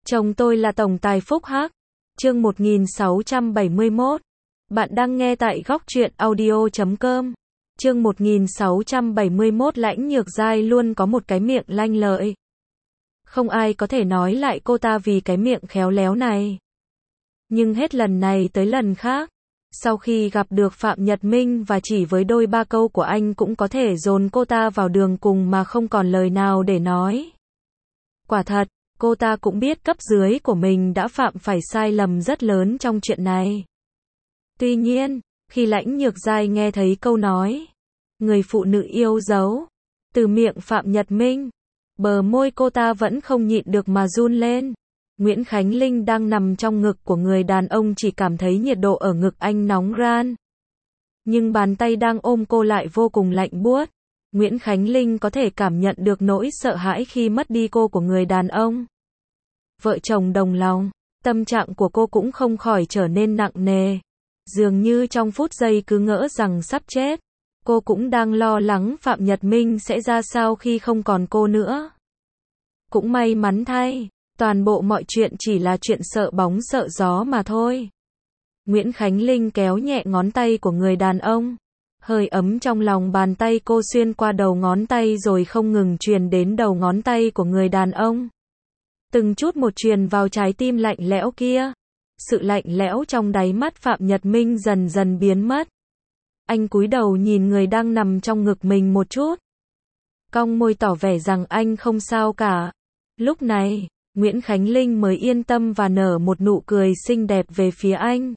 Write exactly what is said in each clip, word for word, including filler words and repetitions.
Chồng tôi là tổng tài Phúc Hắc. Chương một nghìn sáu trăm bảy mươi mốt. Bạn đang nghe tại góc truyện audio chấm com. Chương một nghìn sáu trăm bảy mươi mốt. Lãnh Nhược Giai luôn có một cái miệng lanh lợi. Không ai có thể nói lại cô ta vì cái miệng khéo léo này. Nhưng hết lần này tới lần khác, sau khi gặp được Phạm Nhật Minh và chỉ với đôi ba câu của anh cũng có thể dồn cô ta vào đường cùng mà không còn lời nào để nói. Quả thật, cô ta cũng biết cấp dưới của mình đã phạm phải sai lầm rất lớn trong chuyện này. Tuy nhiên, khi Lãnh Nhược Giai nghe thấy câu nói người phụ nữ yêu dấu từ miệng Phạm Nhật Minh, bờ môi cô ta vẫn không nhịn được mà run lên. Nguyễn Khánh Linh đang nằm trong ngực của người đàn ông chỉ cảm thấy nhiệt độ ở ngực anh nóng ran. Nhưng bàn tay đang ôm cô lại vô cùng lạnh buốt. Nguyễn Khánh Linh có thể cảm nhận được nỗi sợ hãi khi mất đi cô của người đàn ông. Vợ chồng đồng lòng, tâm trạng của cô cũng không khỏi trở nên nặng nề. Dường như trong phút giây cứ ngỡ rằng sắp chết. Cô cũng đang lo lắng Phạm Nhật Minh sẽ ra sao khi không còn cô nữa. Cũng may mắn thay, toàn bộ mọi chuyện chỉ là chuyện sợ bóng sợ gió mà thôi. Nguyễn Khánh Linh kéo nhẹ ngón tay của người đàn ông. Hơi ấm trong lòng bàn tay cô xuyên qua đầu ngón tay rồi không ngừng truyền đến đầu ngón tay của người đàn ông. Từng chút một truyền vào trái tim lạnh lẽo kia. Sự lạnh lẽo trong đáy mắt Phạm Nhật Minh dần dần biến mất. Anh cúi đầu nhìn người đang nằm trong ngực mình một chút. Cong môi tỏ vẻ rằng anh không sao cả. Lúc này, Nguyễn Khánh Linh mới yên tâm và nở một nụ cười xinh đẹp về phía anh.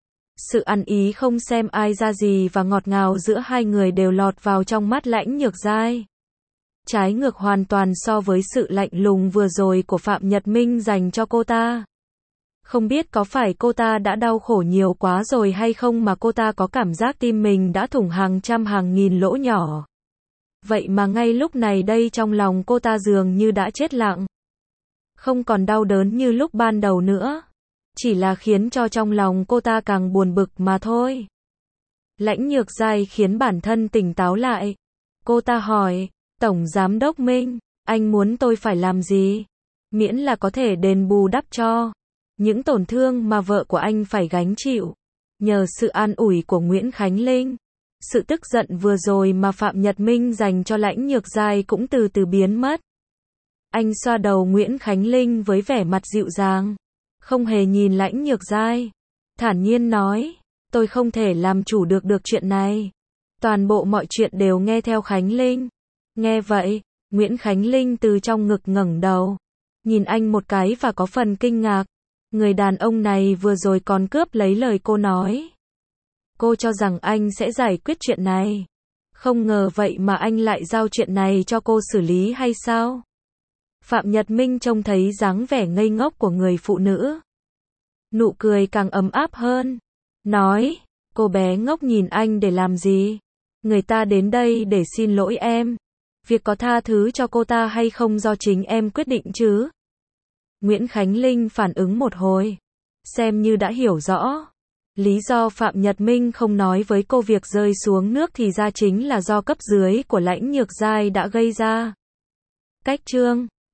Sự ăn ý không xem ai ra gì và ngọt ngào giữa hai người đều lọt vào trong mắt Lãnh Nhược Giai. Trái ngược hoàn toàn so với sự lạnh lùng vừa rồi của Phạm Nhật Minh dành cho cô ta. Không biết có phải cô ta đã đau khổ nhiều quá rồi hay không mà cô ta có cảm giác tim mình đã thủng hàng trăm hàng nghìn lỗ nhỏ. Vậy mà ngay lúc này đây trong lòng cô ta dường như đã chết lặng. Không còn đau đớn như lúc ban đầu nữa. Chỉ là khiến cho trong lòng cô ta càng buồn bực mà thôi. Lãnh Nhược Giai khiến bản thân tỉnh táo lại. Cô ta hỏi, Tổng Giám đốc Minh, anh muốn tôi phải làm gì? Miễn là có thể đền bù đắp cho những tổn thương mà vợ của anh phải gánh chịu. Nhờ sự an ủi của Nguyễn Khánh Linh, sự tức giận vừa rồi mà Phạm Nhật Minh dành cho Lãnh Nhược Giai cũng từ từ biến mất. Anh xoa đầu Nguyễn Khánh Linh với vẻ mặt dịu dàng. Không hề nhìn Lãnh Nhược Giai. Thản nhiên nói, tôi không thể làm chủ được được chuyện này. Toàn bộ mọi chuyện đều nghe theo Khánh Linh. Nghe vậy, Nguyễn Khánh Linh từ trong ngực ngẩng đầu. Nhìn anh một cái và có phần kinh ngạc. Người đàn ông này vừa rồi còn cướp lấy lời cô nói. Cô cho rằng anh sẽ giải quyết chuyện này. Không ngờ vậy mà anh lại giao chuyện này cho cô xử lý hay sao? Phạm Nhật Minh trông thấy dáng vẻ ngây ngốc của người phụ nữ. Nụ cười càng ấm áp hơn. Nói, cô bé ngốc nhìn anh để làm gì? Người ta đến đây để xin lỗi em. Việc có tha thứ cho cô ta hay không do chính em quyết định chứ? Nguyễn Khánh Linh phản ứng một hồi. Xem như đã hiểu rõ. Lý do Phạm Nhật Minh không nói với cô việc rơi xuống nước thì ra chính là do cấp dưới của Lãnh Nhược Giai đã gây ra. Cách chương